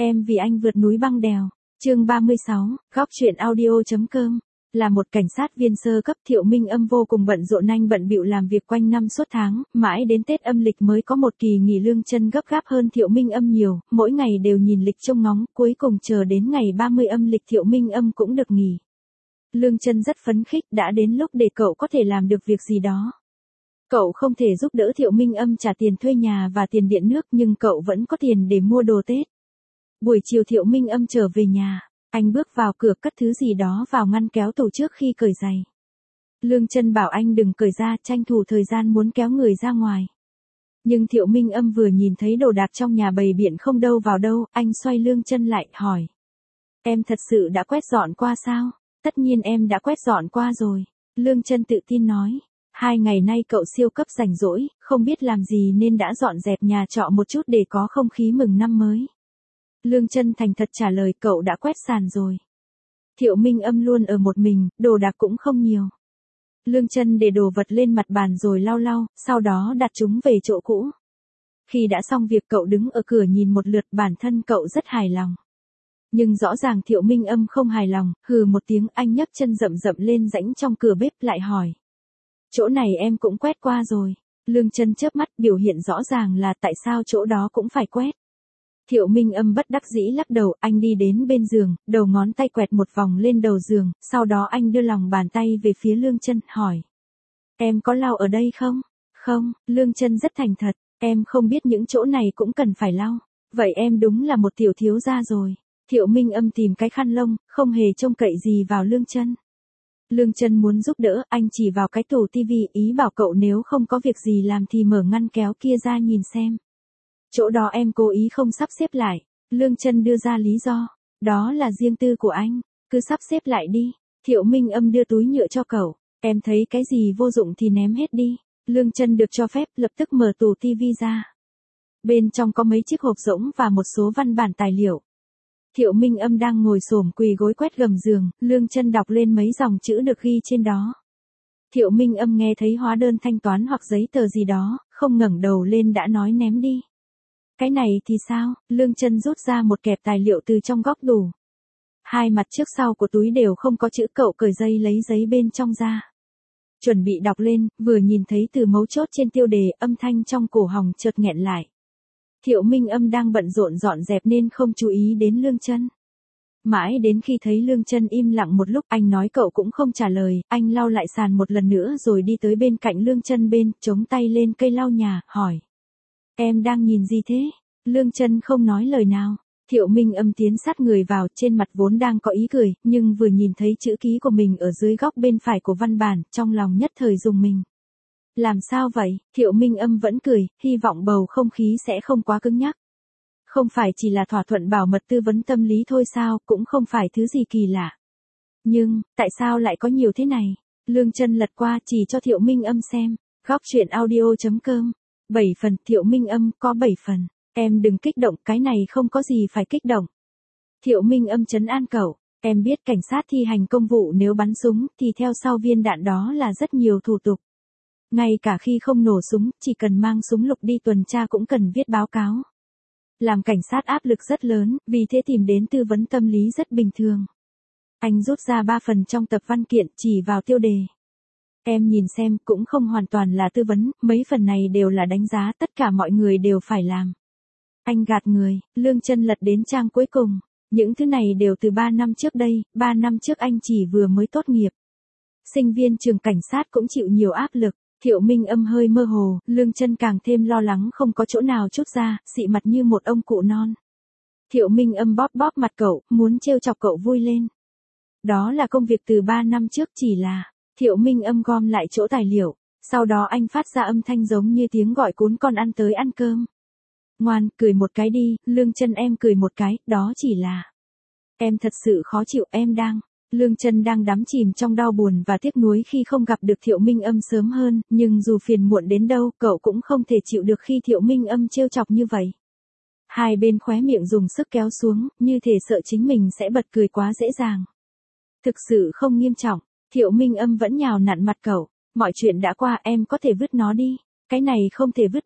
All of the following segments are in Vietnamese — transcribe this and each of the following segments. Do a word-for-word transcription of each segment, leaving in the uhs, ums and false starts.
Em vì anh vượt núi băng đèo. Chương ba mươi sáu, góc truyện audio.com. Là một cảnh sát viên sơ cấp, Thiệu Minh Âm vô cùng bận rộn, anh bận bịu làm việc quanh năm suốt tháng, mãi đến Tết âm lịch mới có một kỳ nghỉ. Lương Chân gấp gáp hơn Thiệu Minh Âm nhiều, mỗi ngày đều nhìn lịch trông ngóng, cuối cùng chờ đến ngày ba mươi âm lịch Thiệu Minh Âm cũng được nghỉ. Lương Chân rất phấn khích, đã đến lúc để cậu có thể làm được việc gì đó. Cậu không thể giúp đỡ Thiệu Minh Âm trả tiền thuê nhà và tiền điện nước, nhưng cậu vẫn có tiền để mua đồ Tết. Buổi chiều Thiệu Minh Âm trở về nhà, anh bước vào cửa cất thứ gì đó vào ngăn kéo tủ trước khi cởi giày. Lương Chân bảo anh đừng cởi ra, tranh thủ thời gian muốn kéo người ra ngoài. Nhưng Thiệu Minh Âm vừa nhìn thấy đồ đạc trong nhà bày biện không đâu vào đâu, anh xoay Lương Chân lại, hỏi. Em thật sự đã quét dọn qua sao? Tất nhiên em đã quét dọn qua rồi. Lương Chân tự tin nói. Hai ngày nay cậu siêu cấp rảnh rỗi, không biết làm gì nên đã dọn dẹp nhà trọ một chút để có không khí mừng năm mới. Lương Chân thành thật trả lời, cậu đã quét sàn rồi. Thiệu Minh Âm luôn ở một mình, đồ đạc cũng không nhiều. Lương Chân để đồ vật lên mặt bàn rồi lau lau, sau đó đặt chúng về chỗ cũ. Khi đã xong việc cậu đứng ở cửa nhìn một lượt, bản thân cậu rất hài lòng. Nhưng rõ ràng Thiệu Minh Âm không hài lòng, hừ một tiếng, anh nhấc chân rậm rậm lên rãnh trong cửa bếp lại hỏi. Chỗ này em cũng quét qua rồi. Lương Chân chớp mắt, biểu hiện rõ ràng là tại sao chỗ đó cũng phải quét. Thiệu Minh Âm bất đắc dĩ lắc đầu, anh đi đến bên giường, đầu ngón tay quẹt một vòng lên đầu giường, sau đó anh đưa lòng bàn tay về phía Lương Chân, hỏi. Em có lau ở đây không? Không, Lương Chân rất thành thật, em không biết những chỗ này cũng cần phải lau. Vậy em đúng là một tiểu thiếu gia rồi. Thiệu Minh Âm tìm cái khăn lông, không hề trông cậy gì vào Lương Chân. Lương Chân muốn giúp đỡ, anh chỉ vào cái tủ tivi, ý bảo cậu nếu không có việc gì làm thì mở ngăn kéo kia ra nhìn xem. Chỗ đó em cố ý không sắp xếp lại. Lương Chân đưa ra lý do. Đó là riêng tư của anh, cứ sắp xếp lại đi. Thiệu Minh Âm đưa túi nhựa cho cậu. Em thấy cái gì vô dụng thì ném hết đi. Lương Chân được cho phép, lập tức mở tủ tivi ra. Bên trong có mấy chiếc hộp rỗng và một số văn bản tài liệu. Thiệu Minh Âm đang ngồi xổm quỳ gối quét gầm giường, Lương Chân đọc lên mấy dòng chữ được ghi trên đó. Thiệu Minh Âm nghe thấy hóa đơn thanh toán hoặc giấy tờ gì đó, không ngẩng đầu lên đã nói ném đi. Cái này thì sao? Lương Chân rút ra một kẹp tài liệu từ trong góc tủ. Hai mặt trước sau của túi đều không có chữ, cậu cởi dây lấy giấy bên trong ra. Chuẩn bị đọc lên, vừa nhìn thấy từ mấu chốt trên tiêu đề, âm thanh trong cổ họng chợt nghẹn lại. Thiệu Minh Âm đang bận rộn dọn dẹp nên không chú ý đến Lương Chân. Mãi đến khi thấy Lương Chân im lặng một lúc, anh nói cậu cũng không trả lời, anh lau lại sàn một lần nữa rồi đi tới bên cạnh Lương Chân bên, chống tay lên cây lau nhà, hỏi. Em đang nhìn gì thế? Lương Chân không nói lời nào. Thiệu Minh Âm tiến sát người vào, trên mặt vốn đang có ý cười, nhưng vừa nhìn thấy chữ ký của mình ở dưới góc bên phải của văn bản, trong lòng nhất thời rùng mình. Làm sao vậy? Thiệu Minh Âm vẫn cười, hy vọng bầu không khí sẽ không quá cứng nhắc. Không phải chỉ là thỏa thuận bảo mật tư vấn tâm lý thôi sao, cũng không phải thứ gì kỳ lạ. Nhưng, tại sao lại có nhiều thế này? Lương Chân lật qua chỉ cho Thiệu Minh Âm xem. Góc truyện audio.com. bảy phần, Thiệu Minh Âm, có bảy phần. Em đừng kích động, cái này không có gì phải kích động. Thiệu Minh Âm trấn an cậu. Em biết cảnh sát thi hành công vụ nếu bắn súng thì theo sau viên đạn đó là rất nhiều thủ tục. Ngay cả khi không nổ súng, chỉ cần mang súng lục đi tuần tra cũng cần viết báo cáo. Làm cảnh sát áp lực rất lớn, vì thế tìm đến tư vấn tâm lý rất bình thường. Anh rút ra ba phần trong tập văn kiện, chỉ vào tiêu đề. Em nhìn xem, cũng không hoàn toàn là tư vấn, mấy phần này đều là đánh giá, tất cả mọi người đều phải làm. Anh gạt người. Lương Chân lật đến trang cuối cùng. Những thứ này đều từ ba năm trước đây, ba năm trước anh chỉ vừa mới tốt nghiệp. Sinh viên trường cảnh sát cũng chịu nhiều áp lực. Thiệu Minh Âm hơi mơ hồ, Lương Chân càng thêm lo lắng không có chỗ nào trút ra, xị mặt như một ông cụ non. Thiệu Minh Âm bóp bóp mặt cậu, muốn trêu chọc cậu vui lên. Đó là công việc từ ba năm trước, chỉ là. Thiệu Minh Âm gom lại chỗ tài liệu, sau đó anh phát ra âm thanh giống như tiếng gọi cún con ăn tới ăn cơm. Ngoan, cười một cái đi. Lương Chân em cười một cái, đó chỉ là. Em thật sự khó chịu, em đang. Lương Chân đang đắm chìm trong đau buồn và tiếc nuối khi không gặp được Thiệu Minh Âm sớm hơn, nhưng dù phiền muộn đến đâu, cậu cũng không thể chịu được khi Thiệu Minh Âm trêu chọc như vậy. Hai bên khóe miệng dùng sức kéo xuống, như thể sợ chính mình sẽ bật cười quá dễ dàng. Thực sự không nghiêm trọng. Thiệu Minh Âm vẫn nhào nặn mặt cậu. Mọi chuyện đã qua, em có thể vứt nó đi. Cái này không thể vứt được.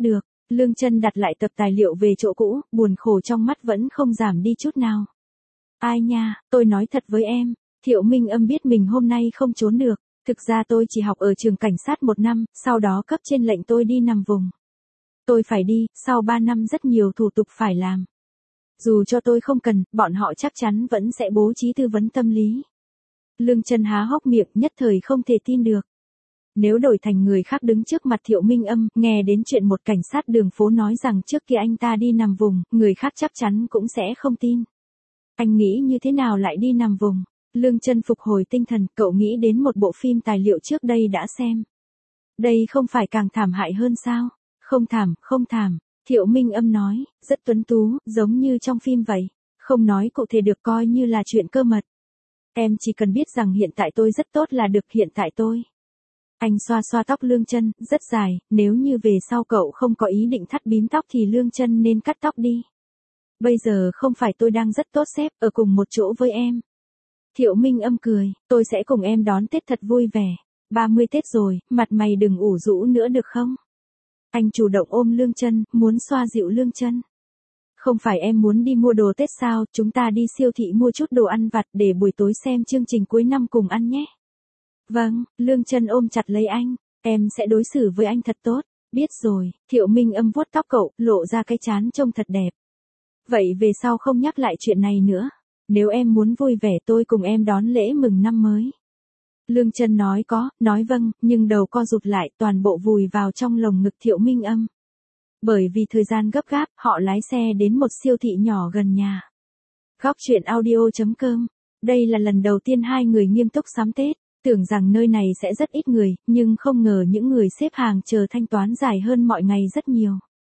Lương Chân đặt lại tập tài liệu về chỗ cũ, buồn khổ trong mắt vẫn không giảm đi chút nào. Ai nha, tôi nói thật với em, Thiệu Minh Âm biết mình hôm nay không trốn được. Thực ra tôi chỉ học ở trường cảnh sát một năm, sau đó cấp trên lệnh tôi đi nằm vùng. Tôi phải đi, sau ba năm rất nhiều thủ tục phải làm. Dù cho tôi không cần, bọn họ chắc chắn vẫn sẽ bố trí tư vấn tâm lý. Lương Chân há hốc miệng, nhất thời không thể tin được. Nếu đổi thành người khác đứng trước mặt Thiệu Minh Âm, nghe đến chuyện một cảnh sát đường phố nói rằng trước kia anh ta đi nằm vùng, người khác chắc chắn cũng sẽ không tin. Anh nghĩ như thế nào lại đi nằm vùng? Lương Chân phục hồi tinh thần, cậu nghĩ đến một bộ phim tài liệu trước đây đã xem. Đây không phải càng thảm hại hơn sao? Không thảm, không thảm. Thiệu Minh Âm nói, rất tuấn tú, giống như trong phim vậy. Không nói cụ thể được coi như là chuyện cơ mật. Em chỉ cần biết rằng hiện tại tôi rất tốt là được, hiện tại tôi. Anh xoa xoa tóc Lương Chân, rất dài, nếu như về sau cậu không có ý định thắt bím tóc thì Lương Chân nên cắt tóc đi. Bây giờ không phải tôi đang rất tốt xếp, ở cùng một chỗ với em. Thiệu Minh Âm cười, tôi sẽ cùng em đón Tết thật vui vẻ. ba mươi Tết rồi, mặt mày đừng ủ rũ nữa được không? Anh chủ động ôm Lương Chân, muốn xoa dịu Lương Chân. Không phải em muốn đi mua đồ Tết sao, chúng ta đi siêu thị mua chút đồ ăn vặt để buổi tối xem chương trình cuối năm cùng ăn nhé. Vâng, Lương Chân ôm chặt lấy anh, em sẽ đối xử với anh thật tốt, biết rồi. Thiệu Minh Âm vuốt tóc cậu, lộ ra cái trán trông thật đẹp. Vậy về sau không nhắc lại chuyện này nữa. Nếu em muốn vui vẻ tôi cùng em đón lễ mừng năm mới. Lương Chân nói có, nói vâng, nhưng đầu co rụt lại, toàn bộ vùi vào trong lồng ngực Thiệu Minh Âm. Bởi vì thời gian gấp gáp, họ lái xe đến một siêu thị nhỏ gần nhà. Góc truyện audio chấm com. Đây là lần đầu tiên hai người nghiêm túc sắm Tết, tưởng rằng nơi này sẽ rất ít người, nhưng không ngờ những người xếp hàng chờ thanh toán dài hơn mọi ngày rất nhiều.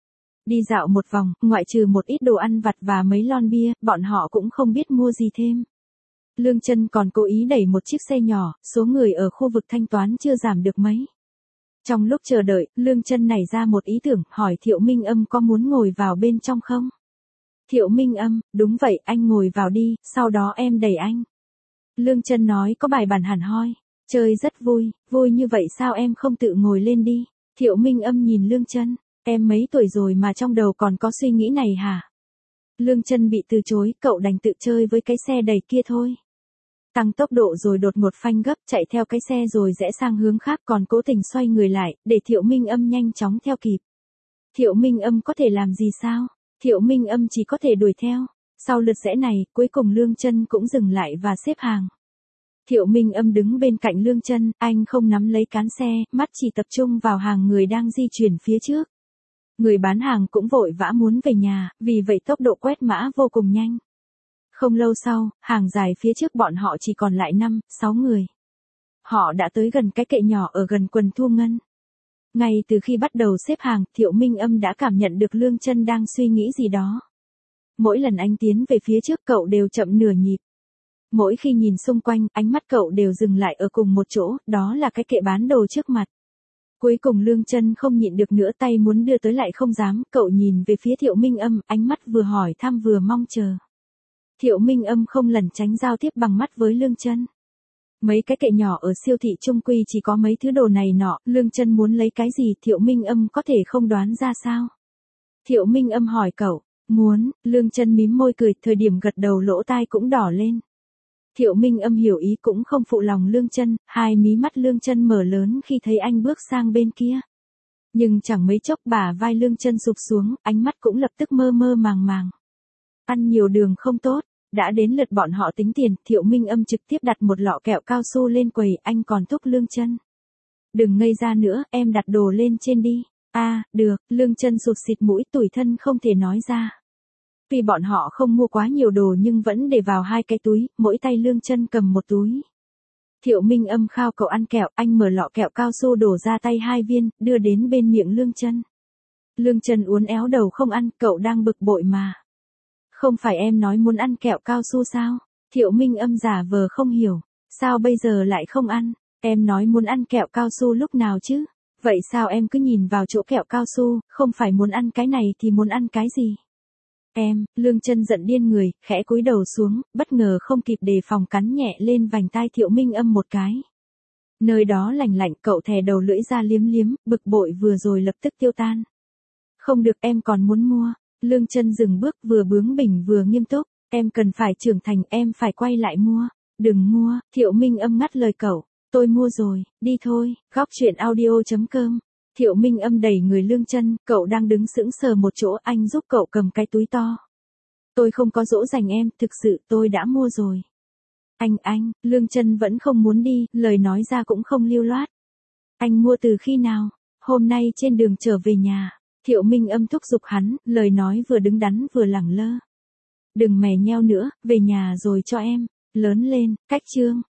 Đi dạo một vòng, ngoại trừ một ít đồ ăn vặt và mấy lon bia, bọn họ cũng không biết mua gì thêm. Lương Chân còn cố ý đẩy một chiếc xe nhỏ, số người ở khu vực thanh toán chưa giảm được mấy. Trong lúc chờ đợi, Lương Chân nảy ra một ý tưởng, hỏi Thiệu Minh Âm có muốn ngồi vào bên trong không? Thiệu Minh Âm, đúng vậy, anh ngồi vào đi, sau đó em đẩy anh. Lương Chân nói có bài bản hẳn hoi, chơi rất vui, vui như vậy sao em không tự ngồi lên đi? Thiệu Minh Âm nhìn Lương Chân, em mấy tuổi rồi mà trong đầu còn có suy nghĩ này hả? Lương Chân bị từ chối, cậu đành tự chơi với cái xe đẩy kia thôi. Tăng tốc độ rồi đột ngột phanh gấp, chạy theo cái xe rồi rẽ sang hướng khác, còn cố tình xoay người lại, để Thiệu Minh Âm nhanh chóng theo kịp. Thiệu Minh Âm có thể làm gì sao? Thiệu Minh Âm chỉ có thể đuổi theo. Sau lượt rẽ này, cuối cùng Lương Chân cũng dừng lại và xếp hàng. Thiệu Minh Âm đứng bên cạnh Lương Chân, anh không nắm lấy cán xe, mắt chỉ tập trung vào hàng người đang di chuyển phía trước. Người bán hàng cũng vội vã muốn về nhà, vì vậy tốc độ quét mã vô cùng nhanh. Không lâu sau, hàng dài phía trước bọn họ chỉ còn lại năm, sáu người. Họ đã tới gần cái kệ nhỏ ở gần quầy thu ngân. Ngay từ khi bắt đầu xếp hàng, Thiệu Minh Âm đã cảm nhận được Lương Chân đang suy nghĩ gì đó. Mỗi lần anh tiến về phía trước cậu đều chậm nửa nhịp. Mỗi khi nhìn xung quanh, ánh mắt cậu đều dừng lại ở cùng một chỗ, đó là cái kệ bán đồ trước mặt. Cuối cùng Lương Chân không nhịn được nữa, tay muốn đưa tới lại không dám, cậu nhìn về phía Thiệu Minh Âm, ánh mắt vừa hỏi thăm vừa mong chờ. Thiệu Minh Âm không lẩn tránh giao tiếp bằng mắt với Lương Chân. Mấy cái kệ nhỏ ở siêu thị chung quy chỉ có mấy thứ đồ này nọ, Lương Chân muốn lấy cái gì Thiệu Minh Âm có thể không đoán ra sao? Thiệu Minh Âm hỏi cậu, muốn, Lương Chân mím môi cười, thời điểm gật đầu lỗ tai cũng đỏ lên. Thiệu Minh Âm hiểu ý cũng không phụ lòng Lương Chân, hai mí mắt Lương Chân mở lớn khi thấy anh bước sang bên kia. Nhưng chẳng mấy chốc bả vai Lương Chân sụp xuống, ánh mắt cũng lập tức mơ mơ màng màng. Ăn nhiều đường không tốt, đã đến lượt bọn họ tính tiền, Thiệu Minh Âm trực tiếp đặt một lọ kẹo cao su lên quầy, anh còn thúc Lương Chân. Đừng ngây ra nữa, em đặt đồ lên trên đi. A, à, được, Lương Chân sụt xịt mũi, tủi thân không thể nói ra. Vì bọn họ không mua quá nhiều đồ nhưng vẫn để vào hai cái túi, mỗi tay Lương Chân cầm một túi. Thiệu Minh Âm khao cậu ăn kẹo, anh mở lọ kẹo cao su đổ ra tay hai viên, đưa đến bên miệng Lương Chân. Lương Chân uốn éo đầu không ăn, cậu đang bực bội mà. Không phải em nói muốn ăn kẹo cao su sao? Thiệu Minh Âm giả vờ không hiểu, sao bây giờ lại không ăn? Em nói muốn ăn kẹo cao su lúc nào chứ? Vậy sao em cứ nhìn vào chỗ kẹo cao su, không phải muốn ăn cái này thì muốn ăn cái gì? Em, Lương Chân giận điên người, khẽ cúi đầu xuống, bất ngờ không kịp đề phòng cắn nhẹ lên vành tai Thiệu Minh Âm một cái. Nơi đó lạnh lạnh, cậu thè đầu lưỡi ra liếm liếm, bực bội vừa rồi lập tức tiêu tan. Không được, em còn muốn mua. Lương Chân dừng bước, vừa bướng bỉnh vừa nghiêm túc. Em cần phải trưởng thành, em phải quay lại mua. Đừng mua, Thiệu Minh Âm ngắt lời cậu. Tôi mua rồi, đi thôi. Góc truyện audio chấm com. Thiệu Minh Âm đẩy người Lương Chân, cậu đang đứng sững sờ một chỗ, anh giúp cậu cầm cái túi to. Tôi không có dỗ dành em, thực sự tôi đã mua rồi. Anh anh, Lương Chân vẫn không muốn đi, lời nói ra cũng không lưu loát. Anh mua từ khi nào? Hôm nay trên đường trở về nhà. Thiệu Minh Âm thúc giục hắn, lời nói vừa đứng đắn vừa lẳng lơ. Đừng mè nheo nữa, về nhà rồi cho em. Lớn lên, cách chương.